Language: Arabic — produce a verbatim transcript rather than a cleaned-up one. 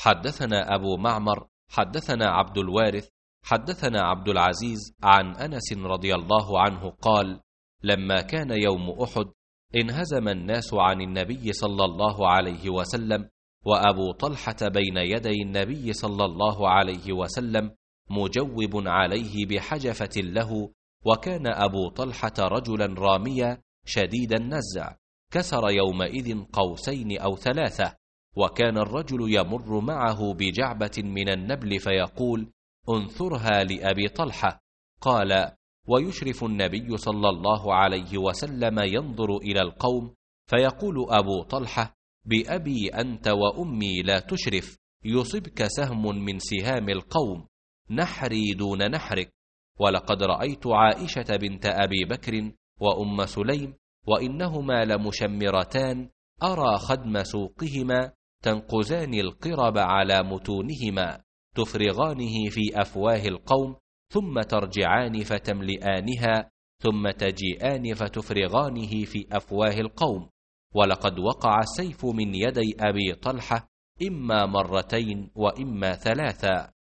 حدثنا أبو معمر حدثنا عبد الوارث حدثنا عبد العزيز عن أنس رضي الله عنه قال: لما كان يوم أحد انهزم الناس عن النبي صلى الله عليه وسلم، وأبو طلحة بين يدي النبي صلى الله عليه وسلم مجوب عليه بحجفة له، وكان أبو طلحة رجلا راميا شديد النزع، كسر يومئذ قوسين أو ثلاثة، وكان الرجل يمر معه بجعبة من النبل فيقول: انثرها لأبي طلحة. قال: ويشرف النبي صلى الله عليه وسلم ينظر إلى القوم فيقول أبو طلحة: بأبي أنت وأمي لا تشرف، يصبك سهم من سهام القوم، نحري دون نحرك. ولقد رأيت عائشة بنت أبي بكر وأم سليم وإنهما لمشمرتان، أرى خدم سوقهما تنقزان القرب على متونهما، تفرغانه في أفواه القوم، ثم ترجعان فتملئانها، ثم تجيئان فتفرغانه في أفواه القوم. ولقد وقع السيف من يدي أبي طلحة إما مرتين وإما ثلاثا.